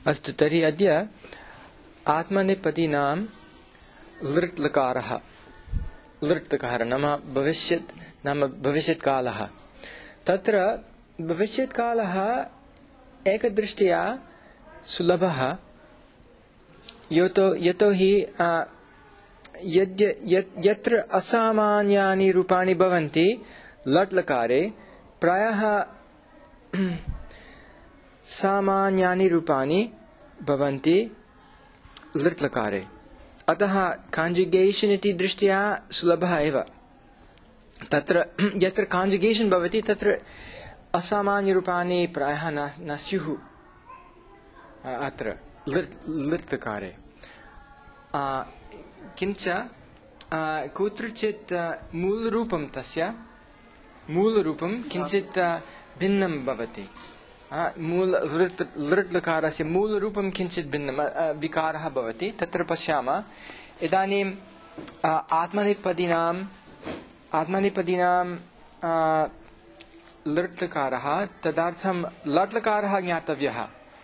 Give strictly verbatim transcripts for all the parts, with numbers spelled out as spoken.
अस्तु तर्हि अद्य आत्मनेपदीनां लृट् लकारः लृट् लकारः नाम भविष्यत् नाम भविष्यत्कालः। तत्र भविष्यत्कालः एकदृष्ट्या सुलभः यतो यतोहि यद्य यत्र असामान्यानि रूपाणि भवन्ति लट् लकारे प्रायः सामान्यानि रूपाणि भवन्ति लृट् लकारे। अतः काञ्जुगेशन् इति दृष्ट्या सुलभः एव। तत्र यत्र काञ्जुगेशन् भवति तत्र असामान्यरूपाणि प्रायः न न स्युः अत्र लृट् लृट् लकारे। किञ्च कुत्रचित् मूलरूपं तस्य मूलरूपं किञ्चित् भिन्नं भवति। मूल लृट् लृट् लकारस्य मूलरूपं किञ्चित् भिन्नं विकारः भवति। तत्र पश्यामः इदानीं आत्मनेपदीनां आत्मनेपदीनां लृट् लकारः तदर्थं लट् लकारः ज्ञातव्यः।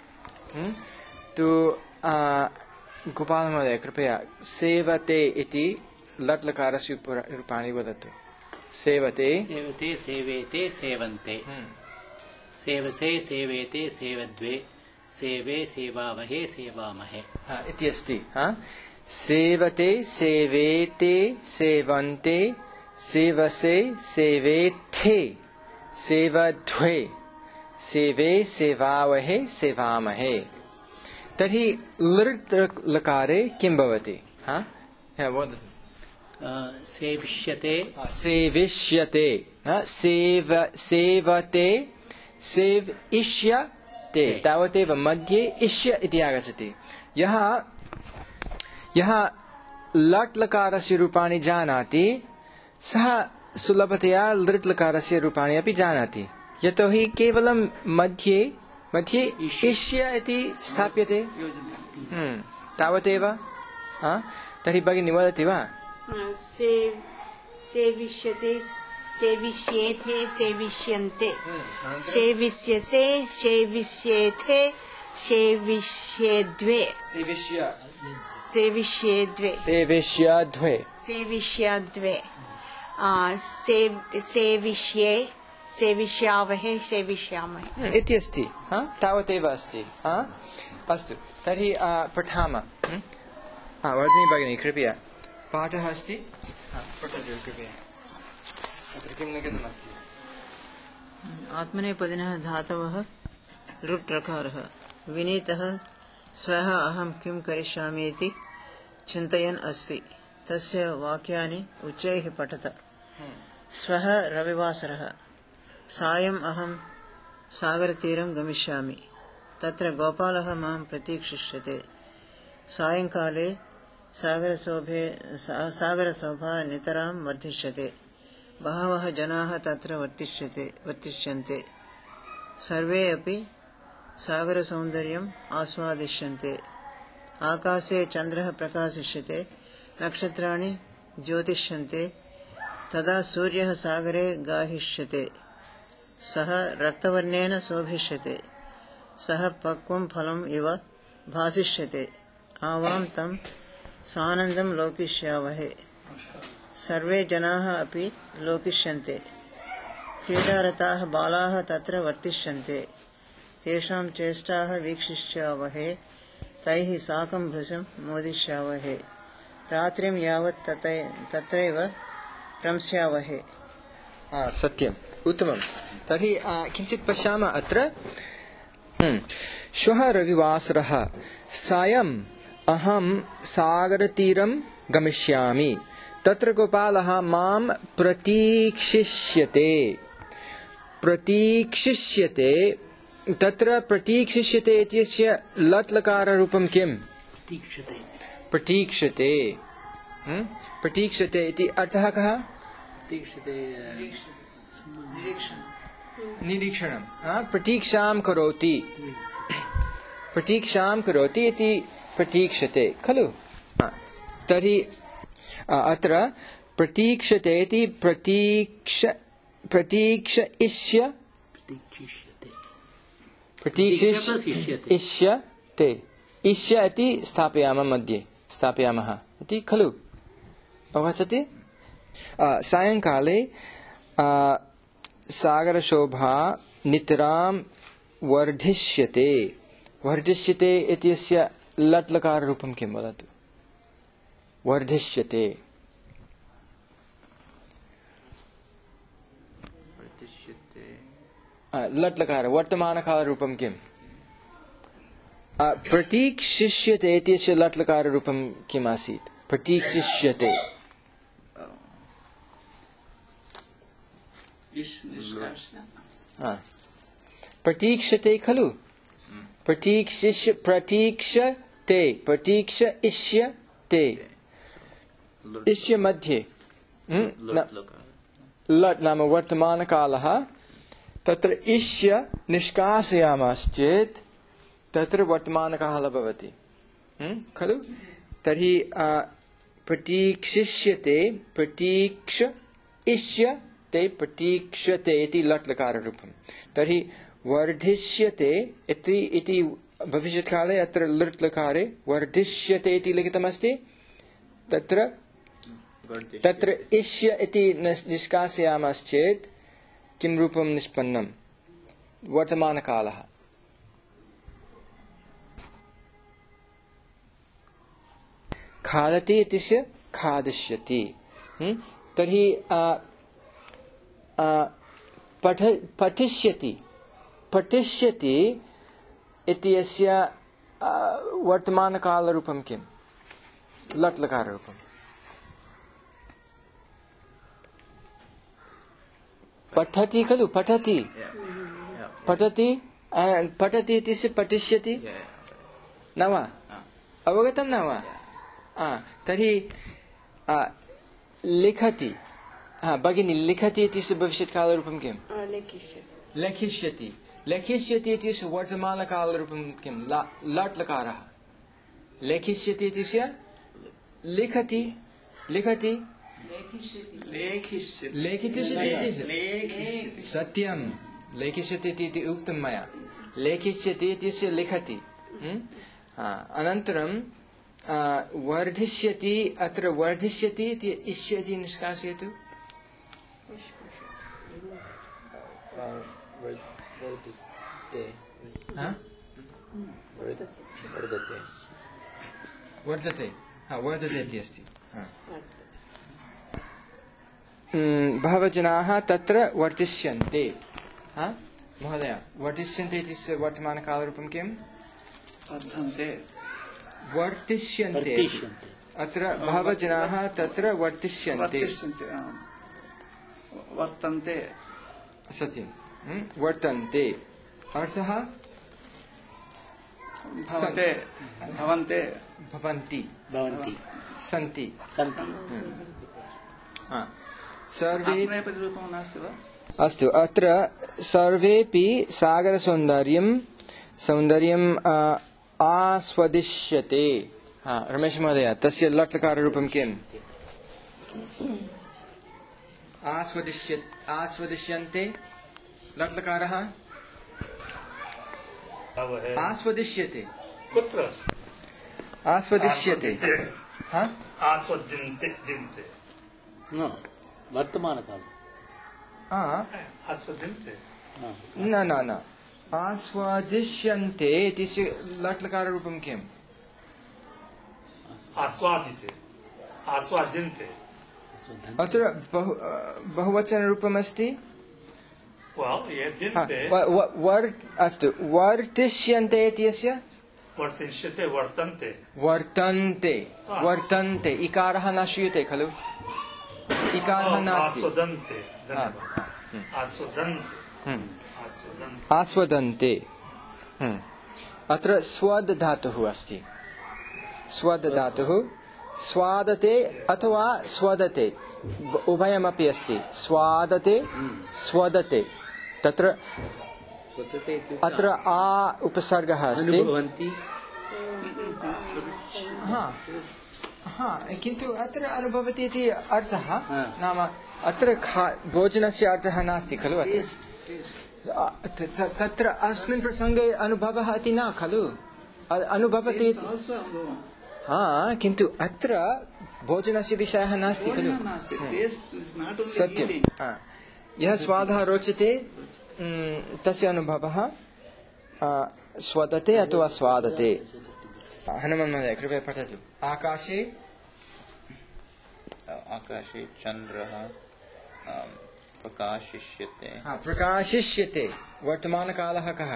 तु गोपालमहोदय कृपया सेवते इति लट् लकारस्य रूपाणि वदतु। सेवते सेवते सेवेते सेवन्ते सेवसे सेवेते सेवद्वे सेवे सेवावहे सेवामहे इति अस्ति। सेवते सेवेते सेवन्ते सेवसे सेवेथे सेवद्वे सेवे सेवावहे सेवामहे। तर्हि लृट् लकारे किं भवति? वदतु। सेविष्यते सेविष्यते सेव सेवते सेविष्यते तावदेव मध्ये इष्य इति आगच्छति। यः यः लट् लकारस्य रूपाणि जानाति सः सुलभतया लृट् लकारस्य रूपाणि अपि जानाति। यतोहि केवलं मध्ये मध्ये इष्य इति स्थाप्यते तावदेव। तर्हि भगिनी वदति वा? सेविष्यते सेविष्येथे सेविष्यन्ते सेविष्यसे सेविष्येथे सेविष्येद्वे सेविष्य सेविष्येद्वे सेविष्यद्वे सेविष्यद्वे सेविष्ये सेविष्यावहे सेविष्यामहे इति अस्ति। तावदेव अस्ति। अस्तु तर्हि पठामः। वर्धिनी भगिनी कृपया पाठः अस्ति पठतु कृपया। अत्र किं लिखितमस्ति? आत्मनेपदिनः धातवः लृट् लकारः विनीतः स्वः अहं किं करिष्यामि इति चिन्तयन् अस्ति। तस्य वाक्यानि उच्चैः पठत। स्वः रविवासरः सायम् अहं सागरतीरं गमिष्यामि। तत्र गोपालः मां प्रतीक्षिष्यते। सायङ्काले सागरशोभे सागरशोभा नितरां वर्धिष्यते। बहवः जनाः तत्र वर्तिष्यते वर्तिष्यन्ते। सर्वे अपि सागरसौन्दर्यम् आस्वादिष्यन्ते। आकाशे चन्द्रः प्रकाशिष्यते नक्षत्राणि ज्योतिष्यन्ते। तदा सूर्यः सागरे गाहिष्यते। सः रक्तवर्णेन शोभिष्यते। सः पक्वं फलम् इव भासिष्यते। आवां तं सानन्दं लोकिष्यावहे। सर्वे जनाः अपि लोकिष्यन्ते। क्रीडारताः बालाः तत्र वर्तिष्यन्ते। तेषां चेष्टाः वीक्षिष्यावहे। तैः साकं भृशं मोदिष्यावहे। रात्रिं यावत् तत्रैव रंस्यावहे। सत्यम् उत्तमं। तर्हि किञ्चित् पश्यामः अत्र। श्वः रविवासरः सायम् अहं सागरतीरं गमिष्यामि। तत्र गोपालः मां प्रतीक्षिष्यते प्रतीक्षिष्यते तत्र प्रतीक्षिष्यते इत्यस्य लट् लकाररूपं किम्? प्रतीक्षते प्रतीक्षते प्रतीक्षते इति अर्थः कः? निरीक्षणं प्रतीक्षां करोति प्रतीक्षां करोति इति प्रतीक्षते खलु। तर्हि अत्र प्रतीक्षते इति प्रतीक्ष प्रतीक्षिष्य प्रतीक्षिष्यते ते इष्य इति स्थापयामः मध्ये स्थापयामः इति खलु अवगच्छति सायंकाले सागरशोभा नितरां वर्धिष्यते वर्धिष्यते इत्यस्य लट् लकार रूपं किं वदतु वर्धिष्यते लट् लकार वर्तमानकाल रूपं किम् प्रतीक्षिष्यते इत्यस्य लट् लकार रूपं किम् आसीत् प्रतीक्षिष्यते प्रतीक्षते खलु प्रतीक्षिष्य प्रतीक्षते प्रतीक्षिष्यते इष्य मध्ये लट् नाम वर्तमानकालः तत्र इष्य निष्कासयामश्चेत् तत्र वर्तमानकालः भवति खलु तर्हि प्रतीक्षिष्यते प्रतीक्ष इष्यते प्रतीक्षते इति लट् लकाररूपं तर्हि वर्धिष्यते इति इति भविष्यत्काले अत्र लट् लकारे वर्धिष्यते इति लिखितमस्ति तत्र तत्र इष्य इति निष्कासयामश्चेत् किं रूपं निष्पन्नं वर्तमानकालः खादति इत्यस्य खादिष्यति तर्हि पठ पठिष्यति पठिष्यति इत्यस्य वर्तमानकालरूपं किं लट् लकाररूपं पठति खलु पठति पठति पठति इत्यस्य पठिष्यति न वा अवगतं न वा तर्हि लिखति भगिनी लिखति इत्यस्य भविष्यत्कालरूपं किं लेखिष्यति लेखिष्यति इत्यस्य वर्तमानकालरूपं किं लट् लकारः लेखिष्यति इत्यस्य लिखति लिखति लेखिष्यति सत्यं लेखिष्यति इति उक्तं मया लेखिष्यति इत्यस्य लिखति अनन्तरं वर्धिष्यति अत्र वर्धिष्यति इति इष्यति निष्कासयतु वर्धते वर्धते इति अस्ति बहवः जनाः तत्र वर्धिष्यन्ते महोदय वर्धिष्यन्ते इत्यस्य वर्तमानकालरूपं किम् वर्तिष्यन्ते अत्र बहवः जनाः तत्र वर्तिष्यन्ते वर्तन्ते सत्यं वर्तन्ते अर्थः भवन्ते भवन्ते भवन्ति भवन्ति सन्ति सन्ति सर्वे रूपं नास्ति वा अस्तु अत्र सर्वेपि सागरसौन्दर्यं सौन्दर्यं आस्वदिष्यते रमेश महोदय तस्य लट् लकाररूपं किम् आस्वदिष्य आस्वदिष्यन्ते लट् लकारः आस्वदिष्यते कुत्र आस्वदिष्यते आस्वद्यन्ते दिन्ते न वर्तमानकाल आस्वद्यन्ते न न न आस्वादिष्यन्ते इत्यस्य लट् लकाररूपं किम् आस्वादिते आस्वाद्यन्ते अत्र बहु बहुवचनरूपम् अस्ति अस्तु वर्तिष्यन्ते इत्यस्य वर्तिष्यते वर्तन्ते वर्तन्ते वर्तन्ते इकारः न श्रूयते खलु इकारः नास्ति आस्वदन्ते आस्वदन्ते आस्वदन्ते अत्र स्वद् धातुः अस्ति स्वद् धातुः स्वादते अथवा स्वदते उभयमपि अस्ति स्वादते स्वदते तत्र अत्र आ उपसर्गः अस्ति किन्तु अत्र अनुभवति इति अर्थः नाम अत्र भोजनस्य अर्थः नास्ति खलु तत्र अस्मिन् प्रसङ्गे अनुभवः इति न खलु अनुभवति also अनुभवं हा किन्तु अत्र भोजनस्य विषयः नास्ति खलु भोजनं नास्ति taste is not only सत्यं eating. हा। यः स्वादः रोचते तस्य अनुभवः स्वदते अथवा स्वादते। हनुमान् महोदय कृपया पठतु। आकाशे आकाशे चन्द्रः प्रकाशिष्यते। हा प्रकाशिष्यते वर्तमानकालः कः?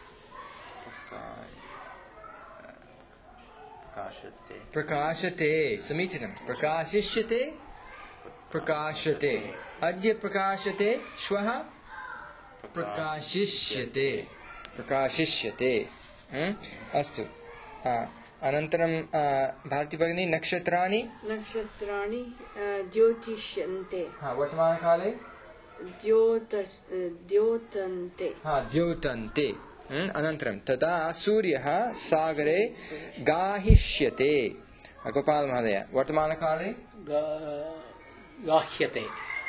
प्रकाशते प्रकाशते समीचीनं। प्रकाशिष्यते प्रकाशते। अद्य प्रकाशते श्वः प्रकाशिष्यते प्रकाशिष्यते। अस्तु अनन्तरं भारती भगिनी नक्षत्राणि नक्षत्राणि ज्योतिष्यन्ते हा वर्तमानकाले द्योतस् द्योतन्ते हा द्योतन्ते। अनन्तरं तदा सूर्यः सागरे गाहिष्यते। गोपाल महोदय वर्तमानकाले गाह्यते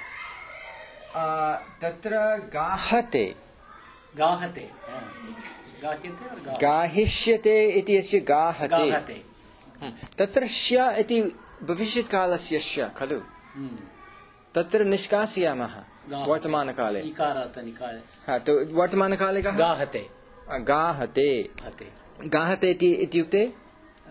तत्र गाहते गाहते गाह्यते और गा- गाहिष्यते इति अस्य गाहते। गाहते तत्र ष्य इति भविष्यत्कालस्य ष्य खलु तत्र निष्कासयामः गाहते। वर्तमानकाले। इकारात् निकाय हा तो वर्तमानकाले कः? गाहते गाहते हते गाहते इति इत्युक्ते अ,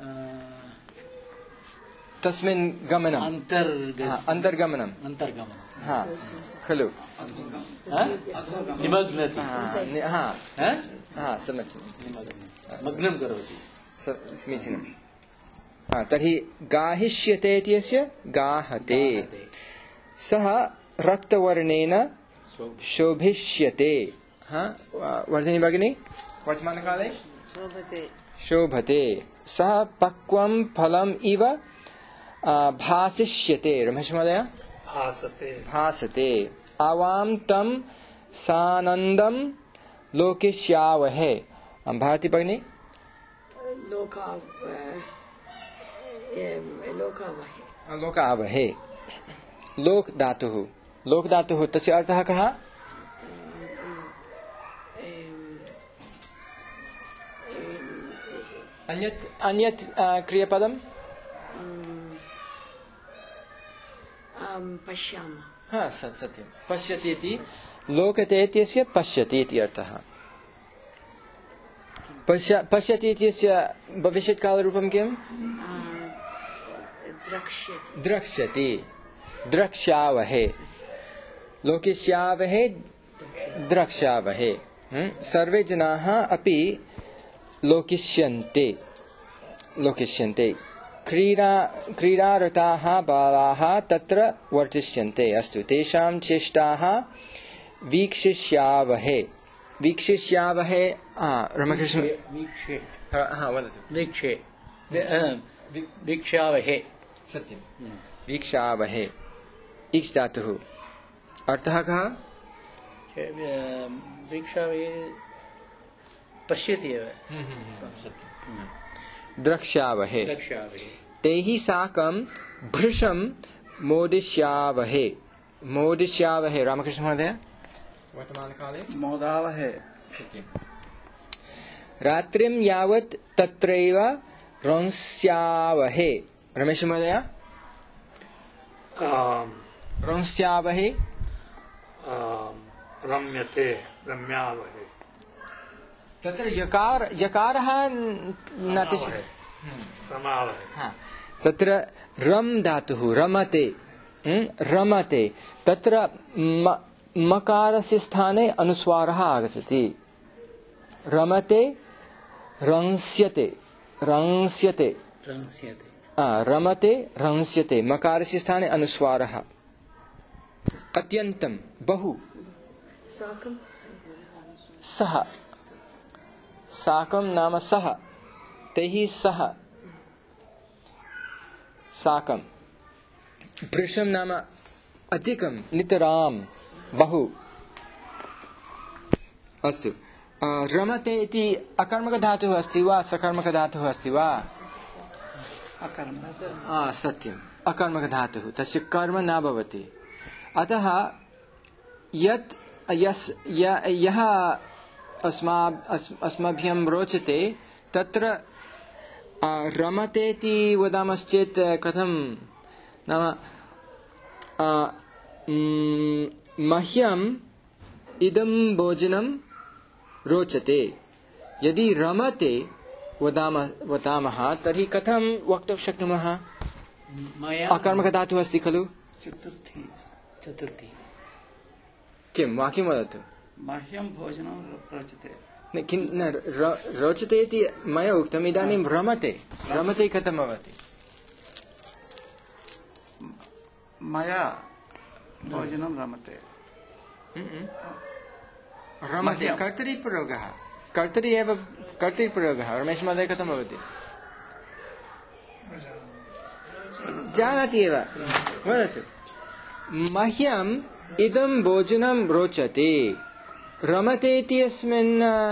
तस्मिन् गमनम् अन्तर्ग हा, अन्तर्गमनम् अन्तर्गमनं हा खलु हाँ? निमग्नति हा नि- हा हाँ? हा समीचीनं निमग्नं मग्नं करोति स- समीचीनं। हा तर्हि गाहिष्यते इत्यस्य गाहते। गाहते। सः रक्तवर्णेन शोभिष्यते। हा वर्धिनी भगिनी वर्तमानकाले शोभते शोभते। सः पक्वं फलम् इव आ, भासिष्यते। रमेश महोदय भासते भासते। आवां तं सानन्दं लोकिष्यावहे। भारती भगिनी लोका लोकावहे लोकावहे। लोक धातुः लोक धातुः तस्य अर्थः कः? अन्यत् अन्यत् आ, क्रियापदं पश्यामः हा सत् सत्यं पश्यति इति लोकते इत्यस्य पश्यति इति अर्थः। पश्य पश्यति इत्यस्य भविष्यत्कालरूपं किम्? द्रक्ष्यति द्रक्ष्यति द्रक्ष्यावहे लोकिष्यावहे द्रक्ष्यावहे। सर्वे जनाः अपि लोकिष्यन्ते लोकिष्यन्ते। क्रीडा क्रीडारताः बालाः तत्र वर्तिष्यन्ते। अस्तु तेषां चेष्टाः वीक्षिष्यावहे वीक्षिष्यावहे। रमकृष्ण वीक्षे हा वदतु। वीक्षे वीक्षावहे सत्यं वीक्षावहे। इक्ष् धातुः अर्थः कः? वीक्षावहे पश्यति एव द्रक्ष्यावहे। द्रक्ष्यावहे तैः साकं भृशं मोदिष्यावहे मोदिष्यावहे। रामकृष्ण महोदय वर्तमानकाले मोदावहे रात्रिं यावत् तत्रैव रंस्यावहे। रमेश महोदय आम, रंस्यावहे आम, रम्यते रम्यावहे तत्र यकार यकारः न तिष्ठति। रमावहे हा तत्र रम धातुः रमते रमते तत्र म- मकारस्य स्थाने अनुस्वारः आगच्छति। रमते रंस्यते रंस्यते रंस्यते आ, रमते रंस्यते मकारस्य स्थाने अनुस्वारः। अत्यन्तं बहु साकं सः साकं नाम सः तैः सह साकं। भृशं नाम अधिकं नितरां बहु। अस्तु रमते इति अकर्मकधातुः अस्ति वा सकर्मकधातुः अस्ति वा? अकर्म सत्यम् अकर्मकधातुः तस्य कर्म न भवति। अतः यत् यस् य- यः अस्मा अस्- अस्मभ्यं रोचते तत्र रमतेति वदामश्चेत् कथं नाम मह्यम् इदं भोजनं रोचते यदि रमते वदामः वदामः तर्हि कथं वक्तुं शक्नुमः अकर्मकधातुः अस्ति खलु चतुर्थी चतुर्थी किं वाक्यं वदतु मह्यं भोजनं रोचते न किं न रोचते इति मया उक्तम् इदानीं रमते रमते कथं भवति मया भोजनं रमते रमते कर्तरिप्रयोगः कर्तरि एव कर्तरिप्रयोगः रमेश महोदय कथं भवति जानाति एव वदतु मह्यम् इदं भोजनं रोचते रमते इति अस्मिन्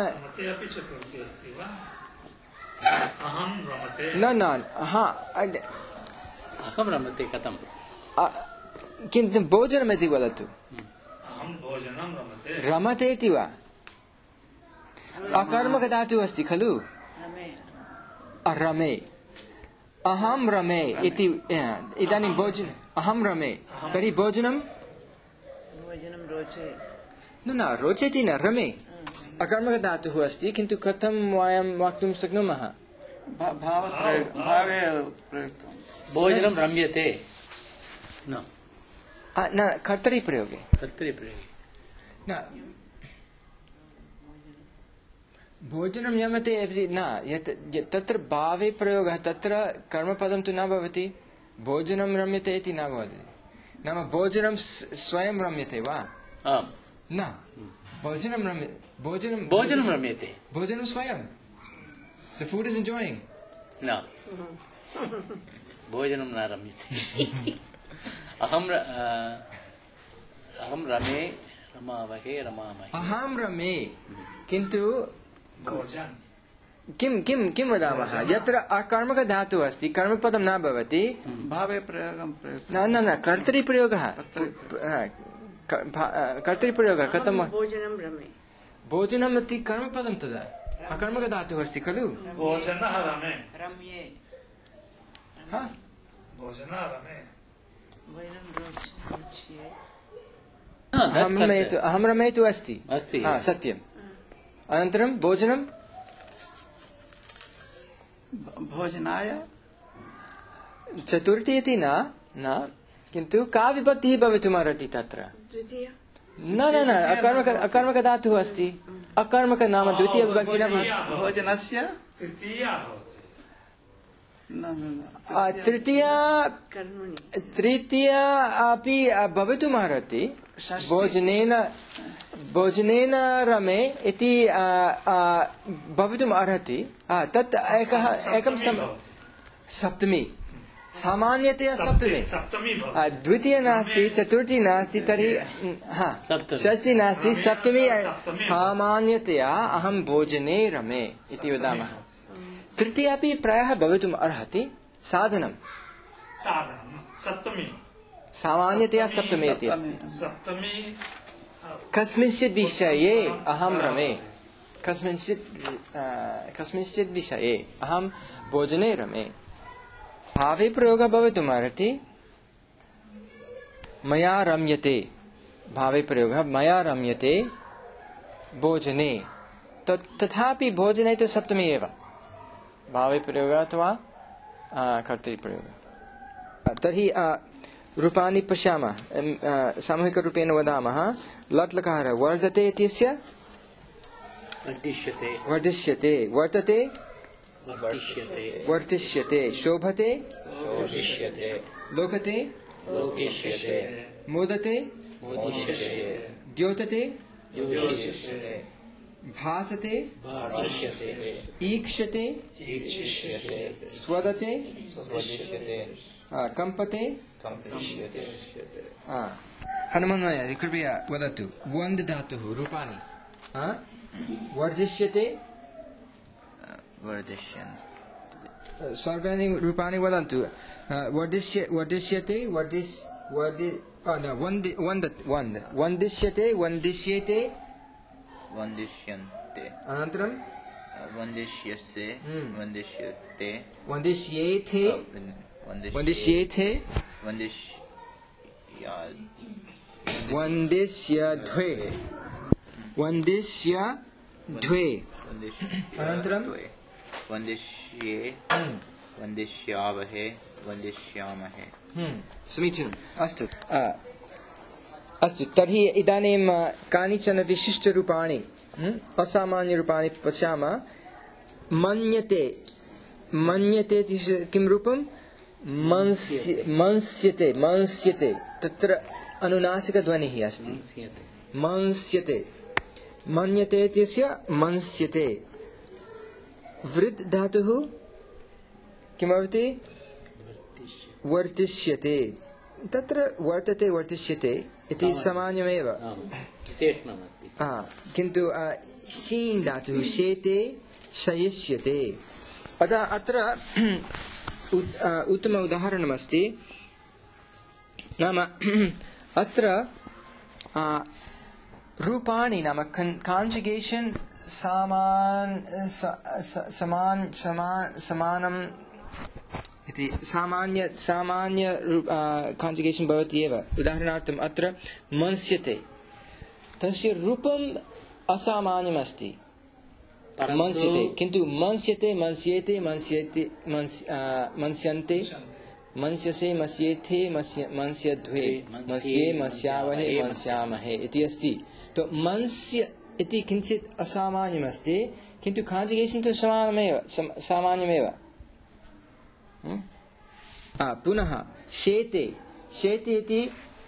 न न हा अहं रमते कथं किन्तु भोजनमिति वदतु रमते इति वा अकर्मकधातुः अस्ति खलु रमे अहं रमे इति इदानीं भोजन अहं रमे तर्हि भोजनं भोजनं रोचे न न रोचते न रमे अकर्मकधातुः अस्ति किन्तु कथं वयं वक्तुं शक्नुमः भावे प्रयुक्तं भोजनं रम्यते न न कर्तरिप्रयोगे कर्तरिप्रयोगे न भोजनं यमते न यत् तत्र भावे प्रयोगः तत्र कर्मपदं तु न भवति भोजनं रम्यते इति न भवति नाम भोजनं स्वयं रम्यते वा आम् न भोजनं रम्य भोजनं भोजनं रम्यते भोजनं स्वयं the food is enjoying न भोजनं न रम्यते अहं अहं रमे रमावहे रमामहे अहं रमे किन्तु किं किं किं वदामः यत्र अकर्मकधातुः अस्ति कर्मपदं न भवति भावे प्रयोगं न न न कर्तरिप्रयोगः कर्तरिप्रयोगः कथं भोजनं रमे भोजनम् इति कर्मपदं तदा अकर्मकधातुः अस्ति खलु भोजनः रमे रम्ये भोजनः रमे भोजनं रोच्ये अहं रमेतु अहं रमेतु अस्ति अस्ति सत्यम् अनन्तरं भोजनं भोजनाय चतुर्थी इति न न किन्तु का विभक्तिः भवितुमर्हति तत्र द्वितीय न न न अकर्मक अकर्मकधातुः अस्ति अकर्मक नाम द्वितीय विभक्ति न भोजनस्य तृतीया भवति तृतीया तृतीया अपि भवितुमर्हति भोजनेन भोजनेन रमे इति भवितुम् अर्हति तत् एकः एकं सप्तमी सामान्यतया सप्तमी द्वितीय नास्ति चतुर्थी नास्ति तर्हि षष्ठी नास्ति सप्तमी सामान्यतया अहं भोजने रमे इति वदामः तृतीया अपि प्रायः भवितुम् अर्हति साधनं सप्तमी सामान्यतया सप्तमी इति अस्ति सप्तमी कस्मिंश्चित् विषये अहं रमे कस्मिंश्चित् कस्मिंश्चित् विषये अहं भोजने रमे भावे प्रयोगः भवितुमर्हति मया रम्यते भावे प्रयोगः मया रम्यते भोजने तथापि भोजने तु सप्तमी एव भावे प्रयोगः अथवा कर्तरिप्रयोगः तर्हि रूपाणि पश्यामः सामूहिकरूपेण वदामः लट् लकारः वर्धते इत्यस्य वर्धिष्यते वर्धिष्यते वर्तते वर्धिष्यते वर्धिष्यते शोभते शोभिष्यते लोकते लोकिष्यते मोदते मोदिष्यते द्योतते द्योतिष्यते भासते भासिष्यते ईक्षते ईक्षिष्यते स्वदते स्वदिष्यते कंपते कंपिष्यते हनुमान् महोदय कृपया वदतु वन्द् धातुः रूपाणि वर्धिष्यते वर्धिष्यन् सर्वाणि रूपाणि वदन्तु वर्धिष्य वर्धिष्यते वर्धिस् वर्धि न वन्द् वन्द् वन्द् वन्दिष्यते वन्दिष्येते वन्दिष्यन्ते अनन्तरं वन्दिष्यसे वन्दिष्यते वन्दिष्येथे वन्दिष्ये वन्दिष्येथे वन्दिष्या वन्दिष्यध्वे वन्दिष्यध्वे अनन्तरं वन्दिष्ये वन्दिष्यावहे वन्दिष्यामहे समीचीनम् अस्तु आ, अस्तु तर्हि इदानीं कानिचन विशिष्टरूपाणि असामान्यरूपाणि पश्यामः मन्यते मन्यते इति किं रूपं मंस्य मंस्यते मंस्यते तत्र अनुनासिकध्वनिः अस्ति मंस्यते मन्यते इत्यस्य मंस्यते वृद् धातुः किं भवति वर्तिष्यते तत्र वर्तते वर्तिष्यते इति सामान्यमेव विशेषणमस्ति किन्तु शीन् धातुः शेते शयिष्यते अतः अत्र उत्तम उदाहरणमस्ति नाम अत्र रूपाणि नाम काञ्जुगेशन् सामान् समान समानम् इति सामान्य सामान्य काञ्जुगेशन् भवति एव उदाहरणार्थम् अत्र मंस्यते तस्य रूपम् असामान्यमस्ति मंस्यते किन्तु मंस्यते मंस्येते मंस्येते मंस्यन्ते मंस्यसे मंस्येथे मंस्यध्वे मंस्ये मंस्यावहे मंस्यामहे इति अस्ति तो मंस्य इति किञ्चित् असामान्यमस्ति किन्तु काञ्जुगेशन् तु समानमेव सामान्यमेव पुनः शेते शेते इति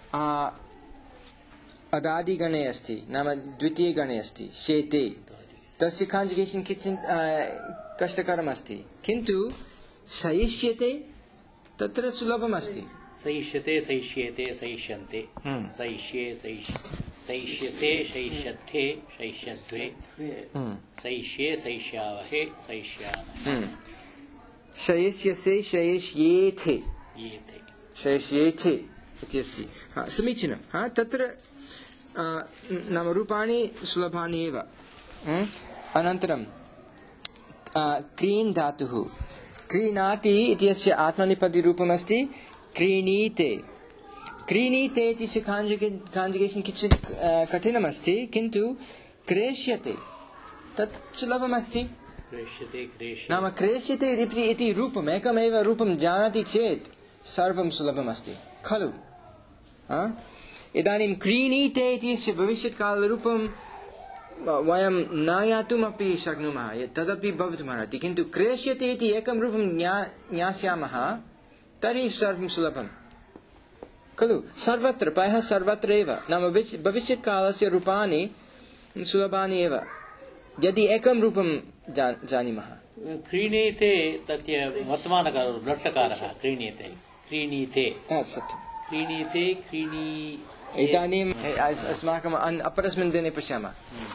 अदादिगणे अस्ति नाम द्वितीयगणे अस्ति शेते तस्य काञ्जुगेशन् किञ्चित् कष्टकरम् अस्ति किन्तु शयिष्यते तत्र सुलभम् अस्ति सहिष्यते सहिष्येते सहिष्यन्ते सहिष्ये सहिष्यसे सहिष्यथे सहिष्यध्वे सहिष्ये सहिष्यावहे सहिष्यामहे शयिष्यसे शयिष्येथे येथे शयिष्येथे इति अस्ति समीचीनं तत्र नाम रूपाणि सुलभानि एव अनन्तरं क्रीन् धातुः क्रीणाति इत्यस्य आत्मनेपदीरूपमस्ति क्रीणीते क्रीणीते इत्यस्य काञ्जुगेशन् किञ्चित् कठिनमस्ति किन्तु क्रेष्यते तत् सुलभमस्ति नाम क्रेष्यते इति रूपम् एकमेव रूपं जानाति चेत् सर्वं सुलभमस्ति खलु इदानीं क्रीणीते इत्यस्य भविष्यत्कालरूपं वयं न ज्ञातुमपि शक्नुमः तदपि भवितुमर्हति किन्तु क्रेष्यते इति एकं रूपं ज्ञास्यामः तर्हि सर्वं सुलभं खलु सर्वत्र प्रायः सर्वत्र एव नाम भविष्यत्कालस्य रूपाणि सुलभानि एव यदि एकं रूपं जानीमः क्रीणीते तस्य वर्तमानकालः लट्लकारः क्रीणीते क्रीणीते सत्यं क्रीणीते क्रीणी इदानीम् अस्माकम् अपरस्मिन् दिने पश्यामः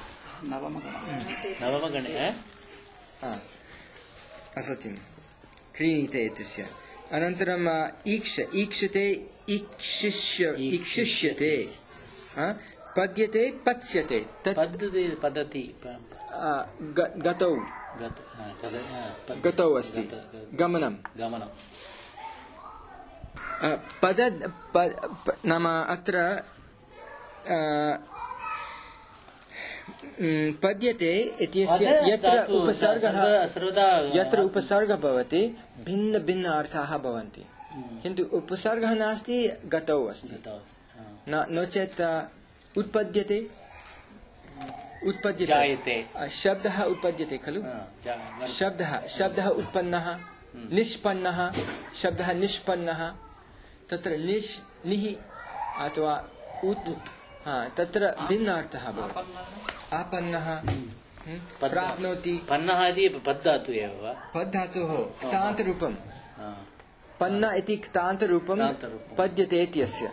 नवमगणे असत्यं क्रीणीते इत्यस्य अनन्तरम् ईक्ष ईक्षते ईक्षिष्य ईक्षिष्यते पद्यते पत्स्यते पद्धति पद्धति गतौ गतौ अस्ति गमनं गमनं पद नाम अत्र पद्यते इत्यस्य यत्र उपसर्गः यत्र उपसर्गः भवति भिन्न भिन्न अर्थाः भवन्ति किन्तु उपसर्गः नास्ति गतौ अस्ति नो चेत् उत्पद्यते उत्पद्यते शब्दः उत्पद्यते खलु शब्दः शब्दः उत्पन्नः निष्पन्नः शब्दः निष्पन्नः तत्र निष् निः अथवा उत् तत्र भिन्न अर्थः भवति आपन्नः प्राप्नोति पन्नः इति पद्धातु एव वा पद्धातुः क्तान्तरूपं पन्न इति क्तान्तरूपं पद्यते इत्यस्य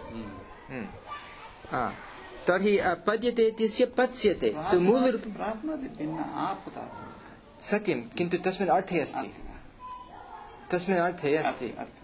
तर्हि पद्यते इत्यस्य पत्स्यते तु मूलरूपं सत्यं किन्तु तस्मिन् अर्थे अस्ति तस्मिन् अर्थे अस्ति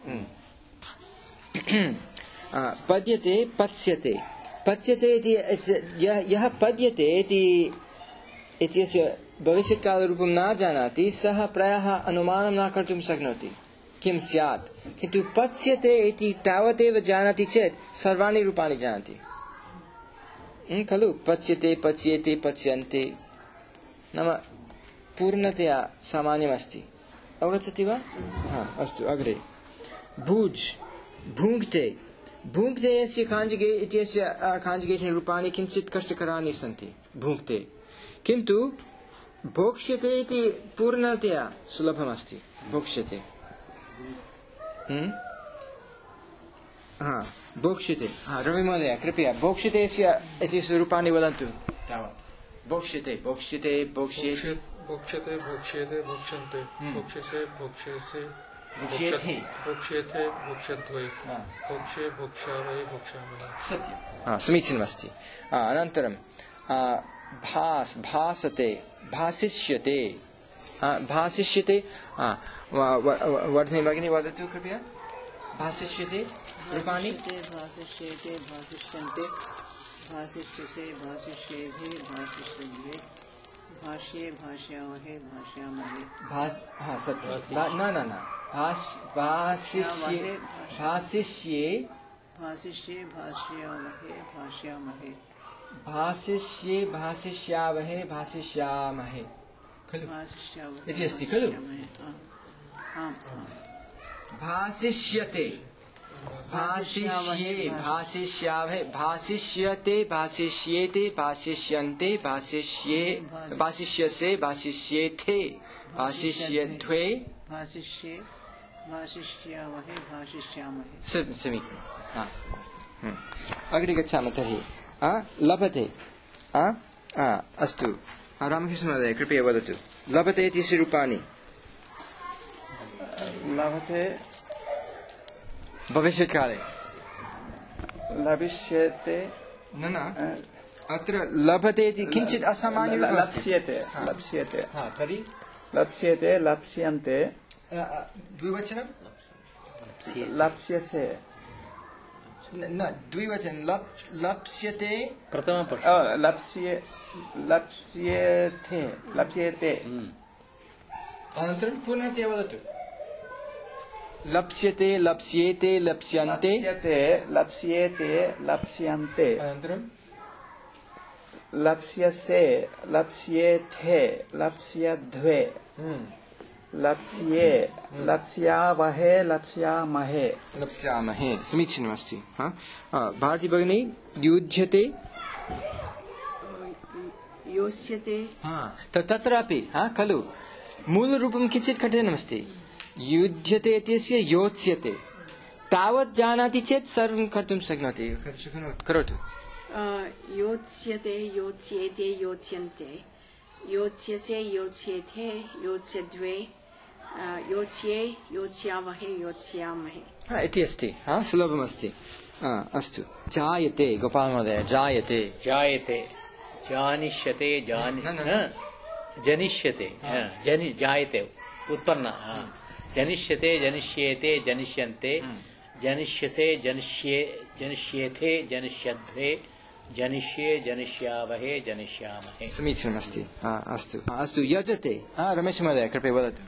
पद्यते पत्स्यते पत्स्यते इति यः पद्यते इति इत्यस्य भविष्यत्कालरूपं न जानाति सः प्रायः अनुमानं न कर्तुं शक्नोति किं स्यात् किन्तु पच्यते इति तावदेव जानाति चेत् सर्वाणि रूपाणि जानाति खलु पच्यते पच्येते पच्यन्ते नाम पूर्णतया सामान्यमस्ति अवगच्छति वा हा अस्तु अग्रे भुज् भुङ्क्ते भुङ्क्ते यस्य काञ्जुगे इत्यस्य काञ्जुगेशन् रूपाणि किञ्चित् कष्टकराणि सन्ति भुङ्क्ते किन्तु भोक्ष्यते इति पूर्णतया सुलभमस्ति भोक्ष्यते हा भोक्ष्यते हा रवि महोदय कृपया भोक्ष्यते इत्यस्य रूपाणि वदन्तु भोक्ष्यते भोक्ष्यते भोक्ष्यते भोक्ष्यते भोक्ष्यते भोक्ष्यन्ते भोक्ष्यसे भोक्ष्यसे भोक्ष्येते भोक्ष्येते भोक्ष्यद्वै भोक्ष्ये भोक्ष्यावहे भोक्ष्यामहे सत्यं हा समीचीनमस्ति अनन्तरं भास् भासते भासिष्यते भासिष्यते वर्धने भगिनी वदतु कृपया भासिष्यते रूपाणि भासिष्यते भासिष्यन्ते भासिष्यसे भासिष्येधे भासिष्यद्वे भाष्ये भाष्यावहे भाष्यामहे भास हाँ सत्य न न न भाष भासिष्ये भासिष्ये भासिष्ये भाष्यावहे भाष्यामहे भासिष्ये भासिष्यावहे भासिष्यामहे खलु इति अस्ति खलु भासिष्यते भासिष्ये भासिष्यावहे भासिष्यते भासिष्येते भासिष्यन्ते भासिष्ये भासिष्यसे भासिष्येथे भासिष्यध्वे भासिष्ये भासिष्यावहे भासिष्यामहे समीचीनमस्ति अस्तु अस्तु अग्रे गच्छामः तर्हि लभते अस्तु रामकृष्णमहोदय कृपया वदतु लभते इति रूपाणि लभते भविष्यत्काले लभिष्यते न न अत्र लभते इति किञ्चित् असामान्यं लप्स्यते लप्स्यते हा तर्हि लप्स्यते लप्स्यन्ते द्विवचनं लप्स्यसे न द्विवचनं लप् लप्स्यते प्रथमपुरुष लप्स्ये लप्स्येते लप्स्येते अनन्तरं पुनः वदतु लप्स्यते लप्स्येते लप्स्यन्ते लप्स्यते लप्स्येते लप्स्यन्ते अनन्तरं लप्स्यसे लप्स्येथे लप्स्यध्वे लप्स्ये लप्स्यावहे लप्स्यामहे लप्स्यामहे समीचीनमस्ति हा भारती भगिनी युध्यते योष्यते हा तत्रापि हा खलु मूलरूपं किञ्चित् कठिनमस्ति युध्यते इत्यस्य योत्स्यते तावत् जानाति चेत् सर्वं कर्तुं शक्नोति करोतु योत्स्यते योत्स्येते योत्स्यन्ते योत्स्यसे योत्स्येथे योत्स्यद्वे योत्स्ये योत्स्यावहे योत्स्यामहे हा इति अस्ति हा सुलभमस्ति अस्तु जायते गोपाल महोदय जायते जायते जानिष्यते जानि जनिष्यते जनि जायते उत्पन्न जनिष्यते जनिष्येते जनिष्यन्ते जनिष्यसे जनिष्ये जनिष्येथे जनिष्यध्वे जनिष्ये जनिष्यावहे जनिष्यामहे समीचीनमस्ति अस्तु अस्तु यजते रमेश महोदय कृपया वदतु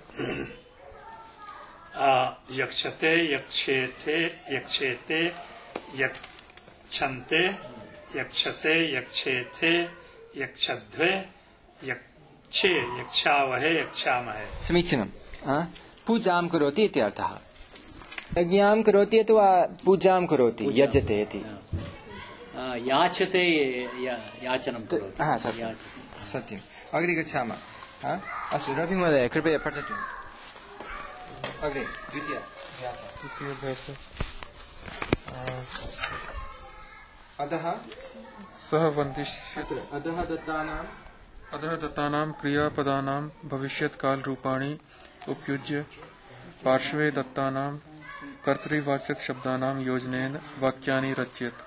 यक्षते यक्षेते यक्षेते यक्षन्ते यक्षसे यक्षेथे यक्षध्वे यक्षे यक्षावहे यक्षामहे समीचीनं पूजां करोति इति अर्थः यज्ञां करोति अथवा पूजां करोति यजते इति याचते याचनं करोति हा सत्यं सत्यम् अग्रे गच्छामः अस्तु रवि महोदय कृपया पठतु अग्रे द्वितीय अतः सः वन्दिष्यते अतः दत्तानाम् अतः दत्तानां क्रियापदानां भविष्यत्कालरूपाणि उपयुज्य पार्श्वे दत्तानां कर्तृवाचक शब्दानां योजनेन वाक्यानि रचयेत्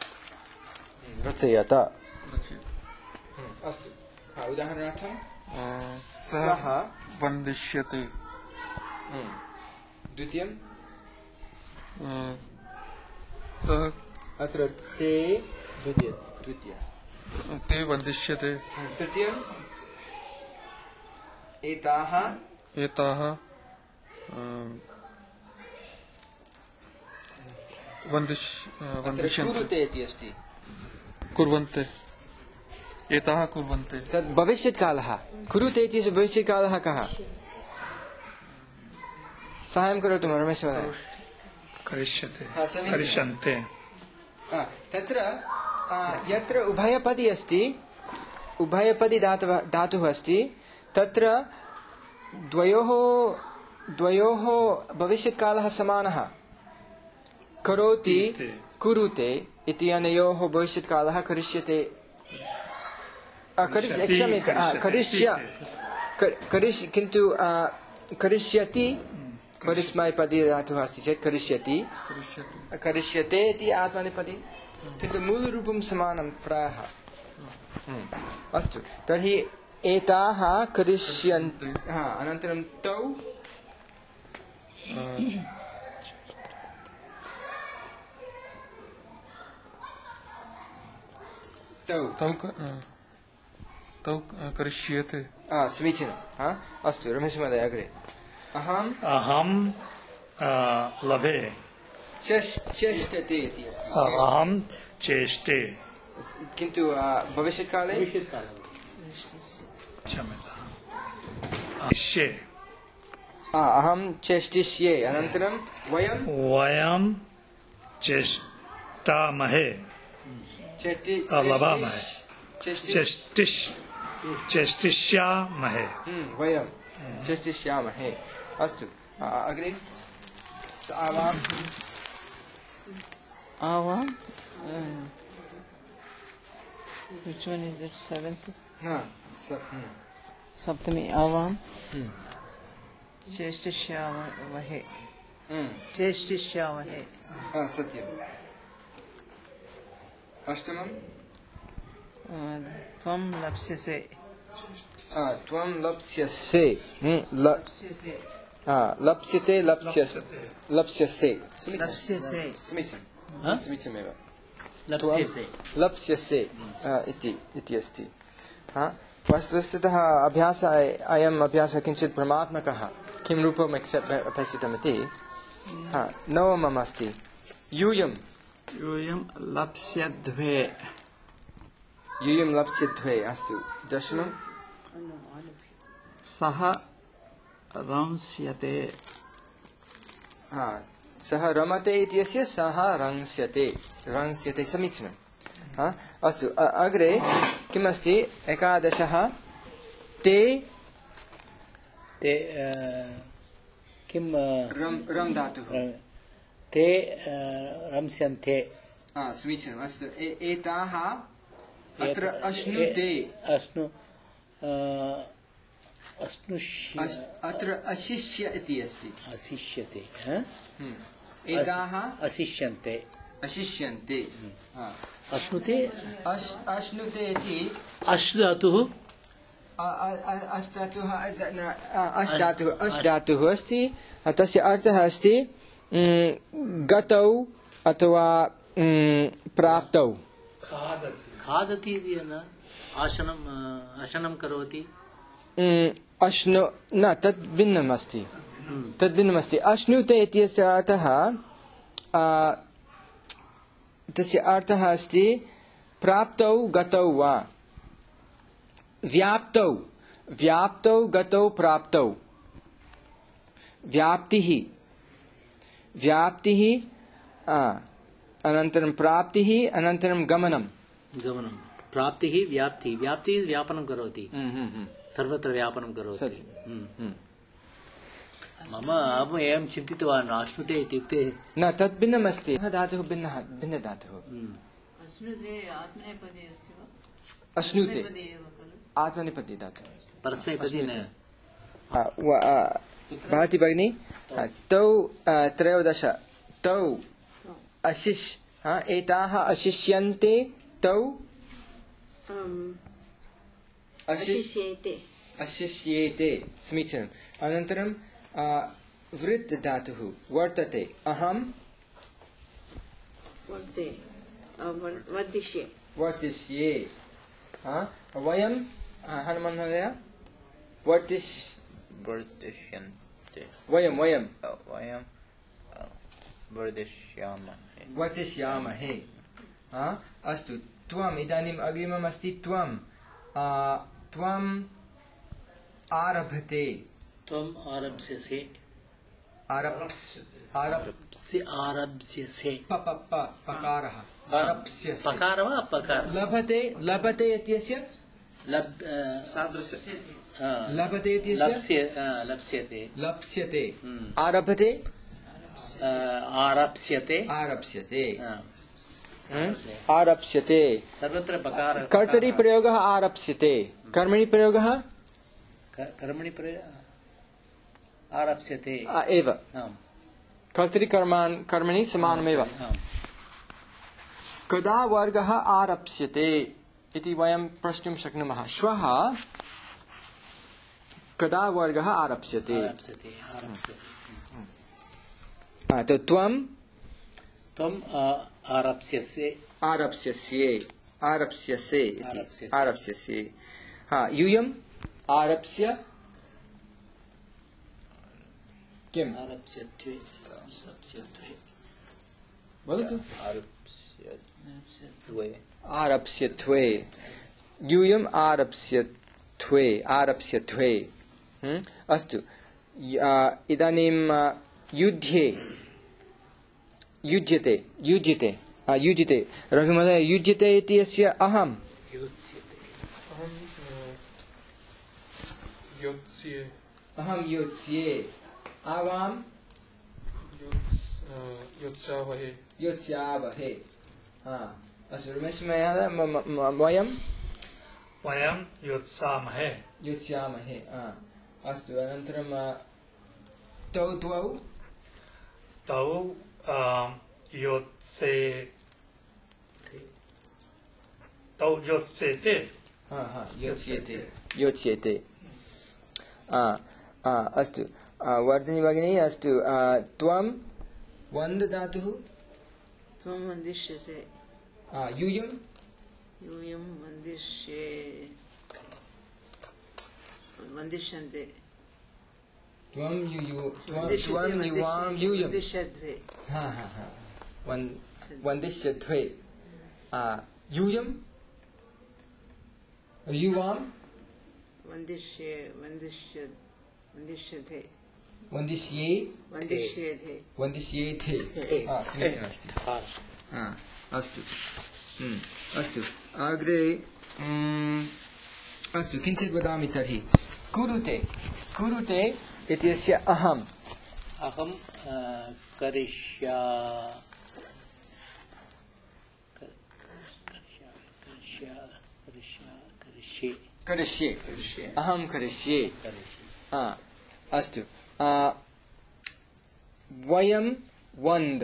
रचयत अस्तु उदाहरणार्थं सः वन्दिष्यते द्वितीयं सः अत्र ते द्वितीय द्वितीय ते वन्दिष्यते तृतीयं एताः एताः अ, वन्दिष् अ, अत्र वन्दिष्यन्ते कुरुते इति अस्ति कुर्वन्ते एताः कुर्वन्ते तद् भविष्यत्कालः कुरुते इति भविष्यत्कालः कः साहाय्यं करोतु रमेश महोदय करिष्यते हा, समीचीनं। करिष्यन्ते आ, तत्र आ, यत्र उभयपदी अस्ति उभयपदी धातुः धातुः अस्ति तत्र द्वयोः द्वयोः भविष्यत्कालः समानः करोति कुरुते इति अनयोः भविष्यत्कालः करिष्यते आ, करिष्य करिष्यति, क्षम्यताम्, आ, करिष्य क- करिष्य किन्तु आ, करिष्यति परिस्मैपदी धातुः अस्ति चेत् करिष्यति करिष्यते इति आत्मनेपदी किन्तु मूलरूपं समानं प्रायः हम्म। अस्तु तर्हि एताः करिष्यन्ति हा अनन्तरं तौ तौ तौ क- अ, तौ अ, करिष्येते हा समीचीनं हा अस्तु रमेश महोदय अग्रे अहं अहं अ, लभे चेष् चेष्टते इति अस्ति अहं चेष्टे किन्तु आ, भविष्यत्काले क्षम्यताम् इष्ये आ, अहं चेष्टिष्ये अनन्तरं वयं वयं चेष्टामहे चेष्टि आ, लभामहे चेष्टि चेष्टिष् चेष्टिष्यामहे हम्म, वयं चेष्टिष्यामहे अस्तु आ, अग्रे आवां Avam. Uh, which one is that? Seventh? हा स- हम्म, Saptami Avam. हम्म, Chestishyavahe. हम्म, Chestishyavahe. हा, सत्यम् अष्टमं Tvam lapsyase. आ, त्वं लप्स्यसे हम्म, ल- Lapsyase. आ, लप्स्यते लप्स्यसे लप्स्यसे समीचीनं Lapsyase. समीचीनं हा? समीचीनमेव लप्स्यसे लप्स्यसे आ, इति इति अस्ति हा वस्तुतः अभ्यासः अयम् अभ्यासः किञ्चित् भ्रमात्मकः किं रूपम् एक्सेप्ट् अपेक्षितमिति हा नवमम् अस्ति यूयं यूयं लप्स्यद्वे यूयं लप्स्यद्वे अस्तु दशमं सः रंस्यते हा सः रमते इत्यस्य सः रंस्यते रंस्यते समीचीनं हा अस्तु अ- अग्रे किमस्ति एकादशः ते ते अ, किं अ, रम् रम् धातुः र- ते अ, रंस्यन्ते हा समीचीनम् अस्तु ए- एताः अत्र एत- अश्नुते ए- अश्नु अ, अश्नुष्य अस्- अत्र अशिष्य इति अस्ति अशिष्यते ह? हम्म। एताः अशिष्यन्ते अशिष्यन्ते हा। अश्नुते अश् अश्नुते इति अश् धातुः अ- अ- अ- अस् धातुः अ- न- अ- अश् धातुः अश् धातुः अस्ति तस्य अर्थः अस्ति म्, गतौ अथवा म्, प्राप्तौ खादति इति न आसनं अ, आसनं करोति म्, अश्नु न तत् भिन्नम् अस्ति तद् भिन्नमस्ति अश्नुते इत्यस्य अर्थः आ, तस्य अर्थः अस्ति प्राप्तौ गतौ वा व्याप्तौ व्याप्तौ गतौ प्राप्तौ व्याप्तिः व्याप्तिः आ, अनन्तरं प्राप्तिः अनन्तरं गमनं गमनं प्राप्तिः व्याप्तिः व्याप्तिः व्यापनं करोति हम्म, हम्म, हम्म। सर्वत्र व्यापनं करोति सत्यं। हम्म। हम्म। मम अहम् एवं चिन्तितवान् अश्नुते इत्युक्ते न तत् भिन्नमस्ति सः धातुः भिन्नः भिन्नधातुः अस्मृते आत्मनेपदी अस्ति वा? अश्नुते नेपदी एव खलु? आत्मनेपदी धातुः परस्मैपदी न आ, व- आ, भवती भगिनी आ, तौ आ, त्रयोदश तौ अशिष् हा, एताः अशिष्यन्ते तौ um, अशिष् अशिष्येते अशिष्येते समीचीनम् अनन्तरं आ, वृत् धातुः वर्तते अहं वर्ते अ, वर- वर्धिष्ये वर्तिष्ये हा, वयं आ, हनुमान् महोदय वर्तिष् वर्धिष्यन्ते वयं वयं अ, वयं अ, वर्धिष्यामहे वर्धिष्यामहे हा अस्तु त्वम् इदानीम् अग्रिमम् अस्ति त्वम् आ, त्वम् आरभते त्वम् आरभ्यसे आरप्स् आरप् से आरभ्यसे प प प पकारः आरप्स्यसे पकार वा अपकार लभते लभते इत्यस्य लब् अ, लभते इत्यस्य लप्स्य अ, लप्स्यते लप्स्यते आरभते अ, आरप्स्यते आरप्स्यते अ, हम्म? आरप्स्यते सर्वत्र पकार कर्तरि प्रयोगः आरप्स्यते कर्मणि प्रयोगः क- कर्मणि प्रयोग आरप्स्यते आ, एव आम् कर्तरि कर्मान् कर्मणि समानमेव आम् कदा वर्गः आरप्स्यते इति वयं प्रष्टुं शक्नुमः श्वः कदा वर्गः आरप्स्यते आरप्स्यते आरप्स्यते आ, तो त्वम् त्वम् अ, आरप्स्यसे आरप्स्यसे आरप्स्यसे इति आरप्स्यसे। आरप्स्यसे हा यूयम् आरप्स्य किम् आरप्स्यत्वे आरप्स्यत्वे वदतु आरप्स्यद्वे आरप्स्यत्वे यूयम् आरप्स्यत्वे आरप्स्यत्वे हम्म? अस्तु य- आ, इदानीं आ, युध्ये युज्यते युज्यते आ, युज्यते रघुमहोदय युज्यते इति अस्य अहम् योत्स्यते अहं योत्स्ये अहं योत्स्ये आवां योत्सावहे योत्स्यावहे हा अस्तु रमेश महोदय म- म- म- वयं वयं योत्सामहे योत्स्यामहे हा अस्तु अनन्तरं आ, तौ द्वौ तौ आम्, योत्से तौ योत्सेते हा हा योत्स्यते योत्स्यते आ, आ, अस्तु आ, वर्धिनी भगिनी अस्तु आ, त्वं वन्द् धातुः त्वं वन्दिष्यसे आ, यूयं यूयं वन्दिष्ये वन्दिष्यन्ते त्वं युयु त्वं वन्दिष्यते, त्वं युवां वन्दिष्यन्ते, यूयं वन्दिष्यद्वे हा हा हा वन् वन्दिष्यध्वे आ, यूयं युवां वन्दिष्ये वन्दिष्य वन्दिष्यते वन्दिष्ये वन्दिष्येते वन्दिष्येथे हा समीचीनमस्ति हार् हा अस्तु हम्म, अस्तु अग्रे हम्म, अस्तु किञ्चित् वदामि तर्हि कुरुते कुरुते इत्यस्य अहम् अहं अ, करिष्या क- करिष्या करिष्या करिष्या करिष्ये करिष्ये अहं करिष्ये करिष्ये हा अस्तु आ, वयं वन्द्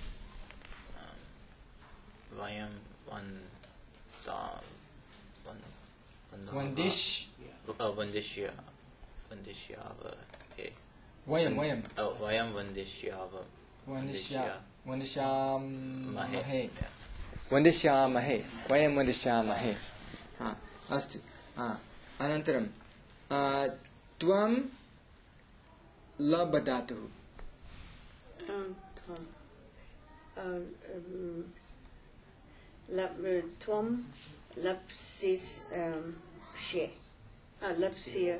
वयं वन्तां वन्- वन्दामः। वन्दिष् अ, वन्दिष्य वन्दिष्यावहे वयं वयं अ, वयं वन्दिष्याव वन्दिष्या वन्दिष्यामहे Yeah. वन्दिष्यामहे वयं वन्दिष्यामहे हा अस्तु हा अनन्तरं आ, त्वं लब् धातुः Um, त्वं um, um, लप् त्वं लप्सिस् um, ष्ये Ah, लप्स्य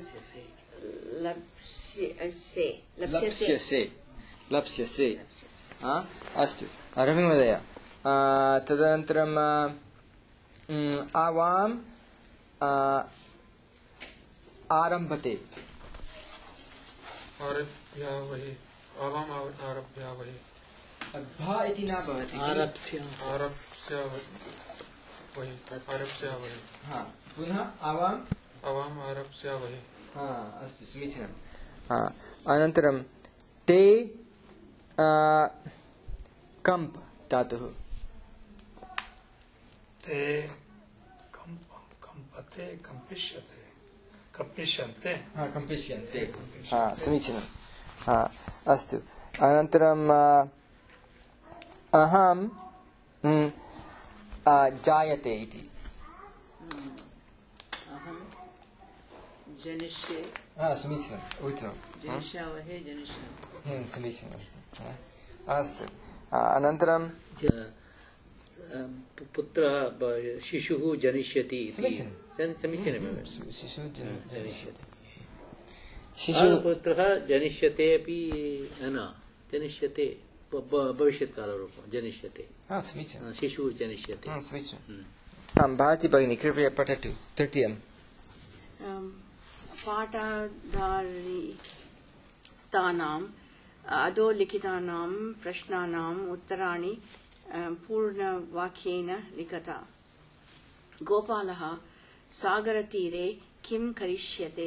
लप्स्यसे लप्स्यसे लप्स्यसे हा अस्तु रविमहोदय आ, तदनन्तरं आ, म्, आवां आ, आरम्भते आरभ्यावहे आवाम् आव- आरभ्यावहे भा इति न भवति आरप्स्य आरप्स्यावहे आरप्स्यावहे हा पुनः आवाम् आवाम् आरप्स्यावहे हा अस्तु समीचीनं हा अनन्तरं ते आ, कम्प् धातुः ते कम्प कम्पते कम्पिष्यते कम्पिष्यन्ते हा कम्पिष्यन्ते हा समीचीनं हा अस्तु अनन्तरं आ, अहं म्, आ, जायते इति अहं जनिष्ये हा समीचीनम् उत्तमं जनिष्यावहे जनिष्यामः हम्म, समीचीनम् अस्ति हा, अस्तु हा, अनन्तरं पुत्रः ब- शिशुः जनिष्यति इति समीचीनं। समी- समीचीनमेव शिशुः जन- जनिष्यति शिशुः पुत्रः जनिष्यते अपि न जनिष्यते ब- ब- भविष्यत्कालरूपं जनिष्यते हा समीचीनं शिशुः जनिष्यते हा समीचीनम् आं भारती भगिनी कृपया पठतु तृतीयं पाठाधारितानाम् अधोलिखितानां प्रश्नानाम् उत्तराणि अ, पूर्णवाक्येन लिखता। गोपालः सागरतीरे किं करिष्यते?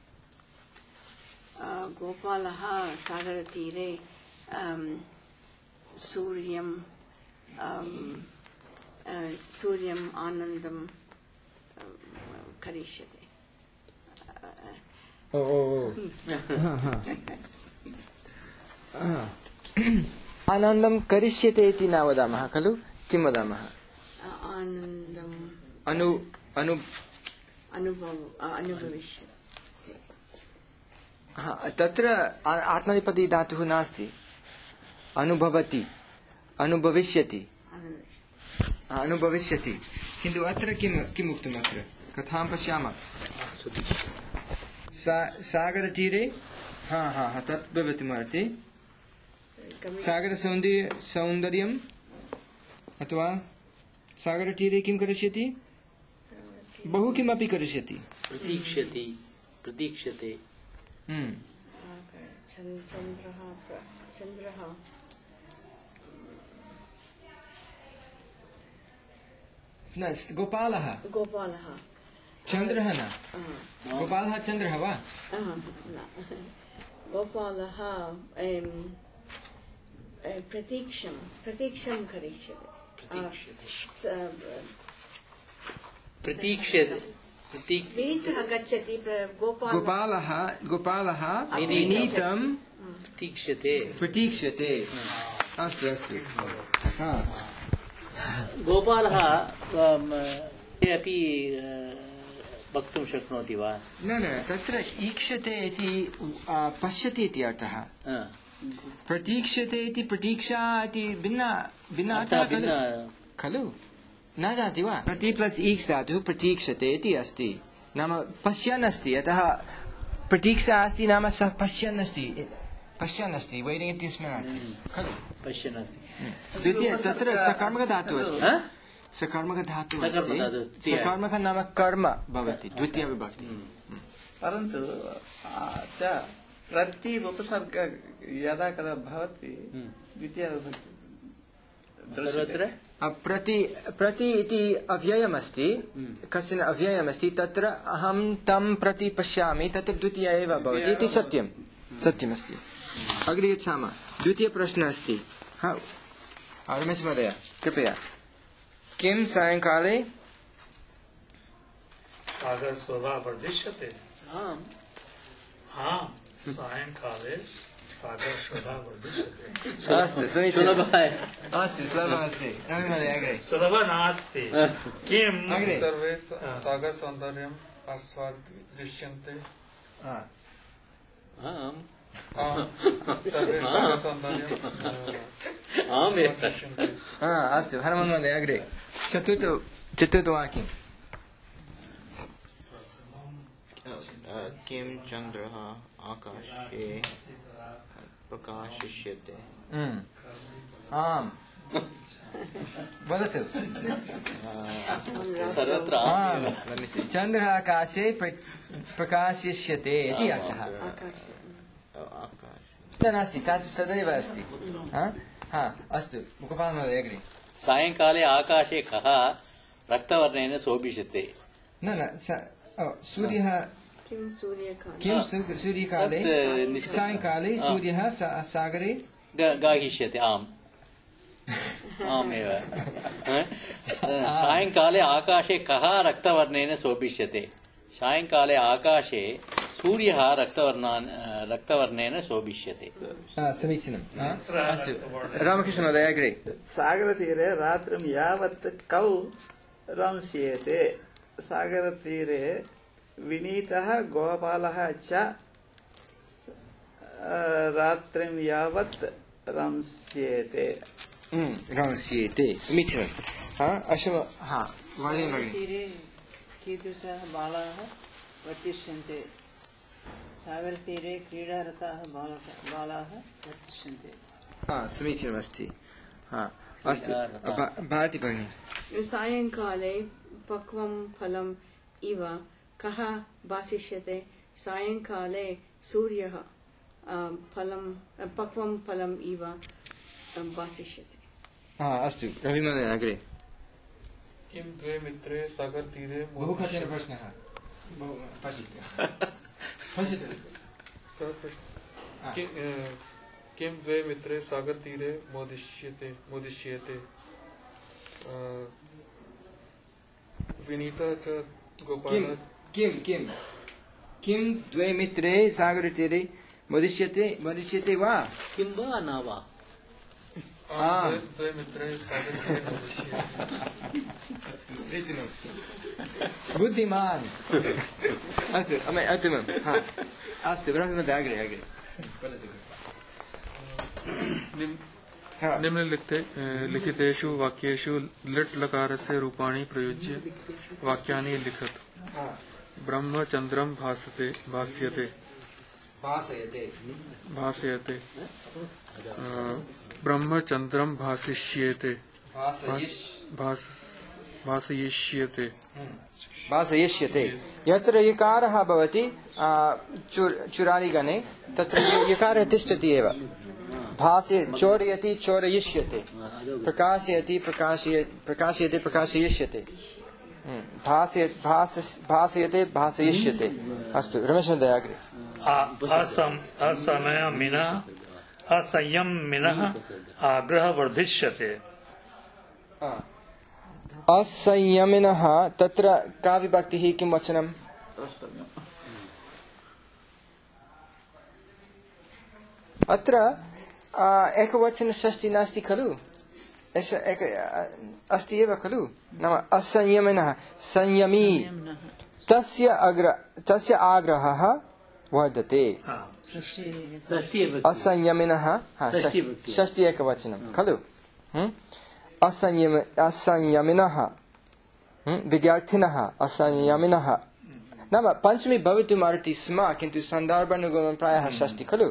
अ, गोपालः सागरतीरे अम, सूर्यं अम, अ, सूर्यम् आनन्दं अम, करिष्यते। ओ ओ ओ आनन्दं करिष्यते इति न वदामः खलु किं वदामः आनन्दम् अनु अनु अनुभव अनुभविष्यति। हा, तत्र आ- आत्मनेपदी धातुः नास्ति अनुभवति अनुभविष्यति हा, अनुभविष्यति किन्तु अत्र किं किम् उक्तम् अत्र कथां पश्यामः सा सागरतीरे हा हा हा तत् भवितुमर्हति सागरसौन्दर्य सौन्दर्यम् अथवा सागरतीरे किं करिष्यति बहु किमपि करिष्यति प्रतीक्ष्यति प्रतीक्ष्यते हम्म चन्द्- चन्द्रः प्र- चन्द्रः न गोपालः गोपालः चन्द्रः न गोपालः चन्द्रः वा अह, न। गोपालः एम्, ए, प्रतीक्षं प्रतीक्षं करिष्यति। प्रतीक्ष्यते स- प्रतीक्ष्यते प्रतीक् वीथः गच्छति प्र- गोपालः गोपालः गोपालः विनीतं विनीतं प्रतीक्ष्यते प्रतीक्ष्यते अस्तु अस्तु हा गोपालः अम, ते अपि अ, वक्तुं शक्नोति वा न न तत्र ईक्षते इति आ, पश्यति इति अर्थः अ, प्रतीक्ष्यते इति प्रतीक्षा इति भिन्न भिन्न अर्थः अर्थः खलु भिन्न खलु न जानाति वा प्रति प्लस् ईक्स् धातुः प्रतीक्षते इति अस्ति नाम पश्यन् अस्ति अतः प्रतीक्षा अस्ति नाम सः पश्यन् अस्ति पश्यन् अस्ति वैदिक इत्यस्मिन् अर्थे खलु पश्यन् अस्ति द्वितीय तत्र सकर्मकधातुः अस्ति ह? सकर्मकधातुः अस्ति सकर्मकधातुः, द्वितीय। सकर्मक नाम कर्म भवति द्वितीय विभक्ति परन्तु आ, च प्रति उपसर्ग यदा कदा भवति द्वितीया विभक्ति सर्वत्र प्रति प्रति इति अव्ययमस्ति कश्चन अव्ययमस्ति तत्र अहं तं प्रति पश्यामि तत्र द्वितीया एव भवति इति सत्यं सत्यमस्ति अग्रे गच्छामः द्वितीयप्रश्नः अस्ति हा रमेश महोदय कृपया किं सायङ्काले सागरशोभा वर्धिष्यते आम् हाँ सायंकाले सागरशोभा वर्धिष्यते अस्तु समीचीनं सुलभः अस्ति सुलभः अस्ति रमेश महोदय अग्रे सुलभः नास्ति किम् अग्रे सर्वे स- सागर सौन्दर्यम् आस्वादिष्यन्ते हा आम् आम् सर्वे सागर सौन्दर्यम् आम् एव आस्वादिष्यन्ते हा अस्तु हनुमन् महोदय अग्रे चतुर्थ चतुर्थवाक्यं किं चन्द्रः आकाशे प्रकाशिष्यते हम्म आम् वदतु सर्वत्र आम् Let me see. चन्द्रः आकाशे प्र- प्रकाशिष्यते इति अर्थः आकाशे Oh, आकाश तत् नास्ति तत् तदेव अस्ति हा हा अस्तु मुखपाल महोदय अग्रे सायङ्काले आकाशे कः रक्तवर्णेन शोभिष्यते न न स- ओ, सूर्यः किं सूर्यकान्ति किं सू- सूर्यकाले तत् निष्क- सायङ्काले सूर्यः सा- सागरे ग- गाहिष्यते आम् आमेव ह? सायङ्काले आकाशे कः रक्तवर्णेन शोभिष्यते सायङ्काले आकाशे सूर्यः रक्तवर्णान् रक्तवर्णेन शोभिष्यते हा, समीचीनं हा, अस्तु रामकृष्ण महोदय अग्रे सागरतीरे रात्रिं यावत् कौ रंस्येते सागरतीरे विनीतः गोपालः च रात्रिं यावत् रंस्येते रंस्येते समीचीनं हा अशम हा वालेन भगिनी तीरे कीदृशाः बालाः वर्तिष्यन्ते सागरतीरे क्रीडारताः बालकाः बालाः वर्तिष्यन्ते हा समीचीनमस्ति हा अस्तु भा- भारती भगिनी सायंकाले पक्वं फलम् इव कः भासिष्यते सायंकाले सूर्यः अ, फलं पक्वं फलम् इव अ, भासिष्यते हा अस्तु रविमहोदय अग्रे किं द्वे मित्रे सागरतीरे बहु कठिनः प्रश्नः बहु पश्यतु पश्यतु हा। कि- अ, किं द्वे मित्रे सागरतीरे मोदिष्यते मोदिष्येते अ, विनीता च किं गोपाल किं किं किं द्वे मित्रे सागरतीरे मोदिष्यते मोदिष्यते वा किं वा न वा आ, आ। द्वे द्वे मित्रे सागरतीरे मोदिष्येते बुद्धिमान् अस्तु अमे अतिमं हा अस्तु रविमहोदय अग्रे अग्रे निम्- हा। निम्नलिखिते अ, लिखितेषु वाक्येषु लिट् लकारस्य रूपाणि प्रयुज्य वाक्यानि लिखत हा। ब्रह्मचन्द्रं भासते भास्यते भासयते भासयते अ, ब्रह्मचन्द्रं भासिष्येते भासयिष् भास भासयिष्यते भासयिष्यते यत्र यकारः भवति आ, चुर- चुरालिगणे तत्र य- यकारः तिष्ठति एव भासे चोरयति चोरयिष्यते प्रकाशयति प्रकाशय प्रकाशयते प्रकाशयिष्यते हम्म, भासय भास- भासयते भासयिष्यते अस्तु रमेशमहोदय अग्रे आ- असम असमयमिनः असंयमिनः आग्रह वर्धिष्यते आ, असंयमिनः तत्र का विभक्तिः किं वचनम् अत्र आ, एकवचनषष्टिः नास्ति खलु एष एक आ, अस्ति एव खलु नाम असंयमिनः संयमी तस्य अग्र तस्य आग्रहः वर्धते षष्ठी एव असंयमिनः हा, षष्ठी षष्ठी विभक्ति। षष्ठी एकवचनं खलु हम्म? असंयम असंयमिनः हम्म? विद्यार्थिनः असंयमिनः नाम पञ्चमी भवितुम् अर्हति स्म किन्तु सन्दर्भानुगुणं प्रायः षष्ठी खलु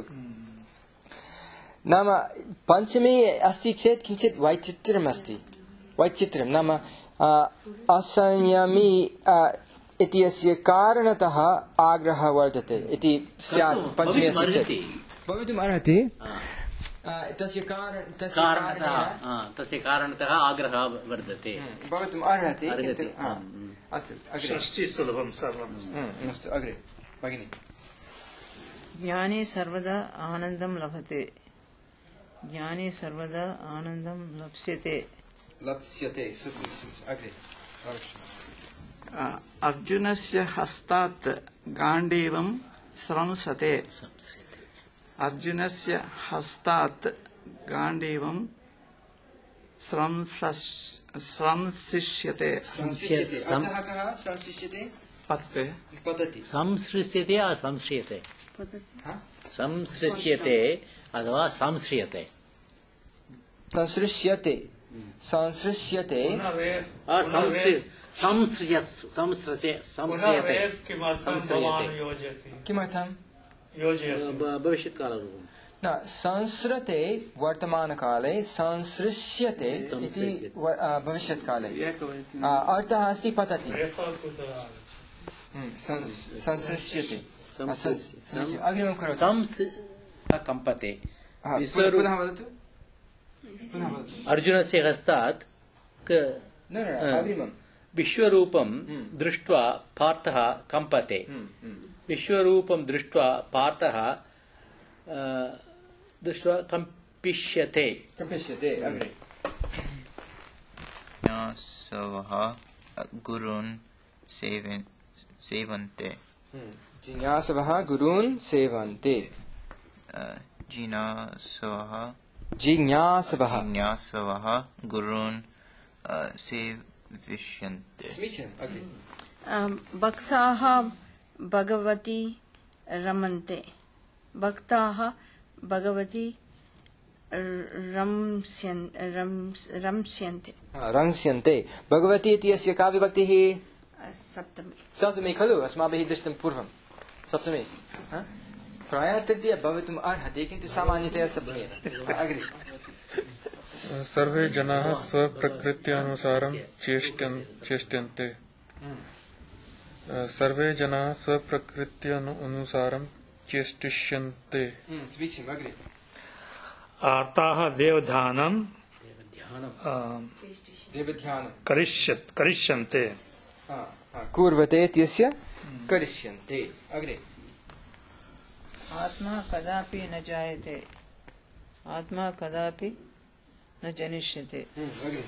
नाम पञ्चमी अस्ति चेत् किञ्चित् वैचित्र्यम् अस्ति वैचित्र्यं नाम आ, असंयमी आ, इति अस्य कारणतः आग्रहः वर्धते इति स्यात् पञ्चमी अस्ति चेत् भवितुम् अर्हति आ, तस्य कारण तस्य कारणतः कारणेन हा, तस्य कारणतः आग्रहः वर्धते भवितुम् अर्हति अर्हति, किन्तु हा, हम्म। अस्तु अग्रे षष्ठी सुलभं सर्वं हम्म, अस्तु अग्रे भगिनि ज्ञाने सर्वदा आनन्दं लभते ज्ञाने सर्वदा आनन्दं लप्स्यते लप्स्यते सत्यं अग्रे अवश्यम् अर्जुनस्य हस्तात् गाण्डीवं स्रंसते अर्जुनस्य हस्तात् गाण्डीवं स्रंसस्- स्रंसिष्यते संशिष्यते सं- अतः कः संशिष्यते पत्ते पतति संसृश्यते अ संश्रियते हा? संसृश्यते अथवा संश्रियते संसृश्यते संसृश्यते पुनः वेद अ, संश्रि- संश्रिय संस्रसे पुनः संश्रियते वेद किमर्थं संश्रियते। भवान् योजयति किमर्थं योजयति ब- भविष्यत्कालरूपं न संसृते वर्तमानकाले संसृश्यते इति संसृश्यते। व- आ, भविष्यत्काले एकवचनं आ, अर्थः अस्ति पतति रेफर् टु द हम्म, संस्- संसृश्यते आ, संस्- संसृश्य- समीचीनम्। अग्रिमं करोतु संस कम्पते हा, पुनः विश्वरूप पुनः वदतु पुनः वदतु अर्जुनस्य हस्तात् क- न न हा। अग्रिमं विश्वरूपं दृष्ट्वा पार्थः कम्पते हम्म, हम्म। विश्वरूपं दृष्ट्वा पार्थः अ, दृष्ट्वा कम्पिष्यते कम्पिष्यते अग्रे ज्ञासवः गुरून् सेवन् सेवन्ते हम्म। जिज्ञासवः गुरून् सेवन्ते अ, जिज्ञासवः जिज्ञासवः जिज्ञासवः गुरून् अ, सेविष्यन्ते समीचीनम् अग्रे भक्ताः भगवती रमन्ते भक्ताः भगवती रम्स्यन् रम्स् रम्स्यन्ते रंस्यन्ते भगवती इति अस्य का विभक्तिः सप्तमी सप्तमी खलु अस्माभिः दृष्टं पूर्वं सप्तमी हा? प्रायः तृतीया भवितुम् अर्हति किन्तु सामान्यतया सप्तमी अग्रे सर्वे जनाः स्वप्रकृत्यानुसारं चेष्ट्यन् चेष्ट्यन्ते सर्वे जनाः स्वप्रकृत्यानुसारं चेष्टिष्यन्ते समीचीनम् अग्रे आर्ताः देवध्यानं देवध्यानं करिष्यत् करिष्यन्ते हा, हा, कुर्वते इत्यस्य करिष्यन्ते अग्रे आत्मा कदापि न जायते आत्मा कदापि न जनिष्यते अग्रे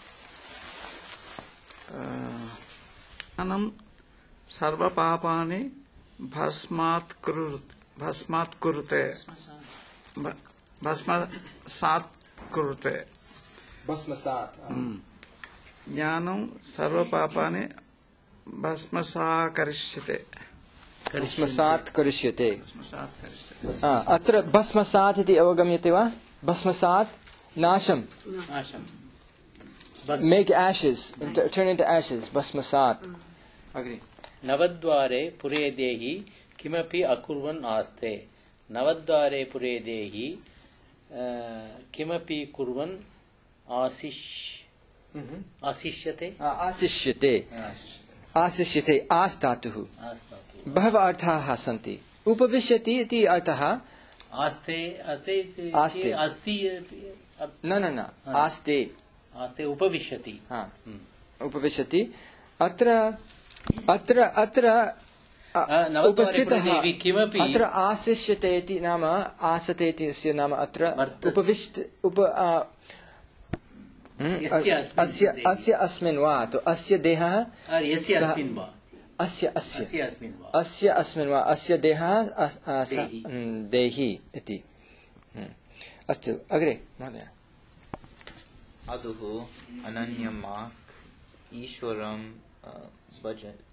ज्ञानं सर्वपापानि भस्मात् कुरु- भस्मात् कुरुते भ- भस्मसात् कुरुते भस्मसात् ज्ञानं सर्वपापानि भस्मसाकरिष्यते भस्मसात् करिष्यते भस्मसात् करिष्यते हा, अत्र भस्मसात् इति अवगम्यते वा भस्मसात् नाशं नाशम् make ashes into, turn into ashes भस्मसात् अग्रे नवद्वारे पुरे देहि किमपि अकुर्वन् आस्ते नवद्वारे पुरे देहि अ, किमपि कुर्वन् आशिष् आशिष्यते आ, आशिष्यते आशिष्यते आस् धातुः आस्तातु बहवः अर्थाः सन्ति उपविशति इति अर्थः आस्ते आस्ते इति- आस्ते। अस्ति न न न आस्ते आस्ते उपविशति हा उपविशति अत्र अत्र अत्र अ, नवद्वारे उपस्थितः पुरदेवी किमपि- अत्र आशिष्यते इति नाम आसते इति अस्य नाम अत्र वर्तते। उपविष्ट उप अ, हम्म, यस्य अस्मिन् अस्य देहे। अस्य अस्मिन् वा तो अस्य देहः अ, यस्य सः- अस्मिन् वा अस्य अस्य अस्य अस्मिन् वा अस्य अस्मिन् वा अस्य देहः अ- अ- स- देहि। हम्म, देहि इति हम्म। अस्तु अग्रे महोदय अदुः अनन्यमाक् ईश्वरं अ, भज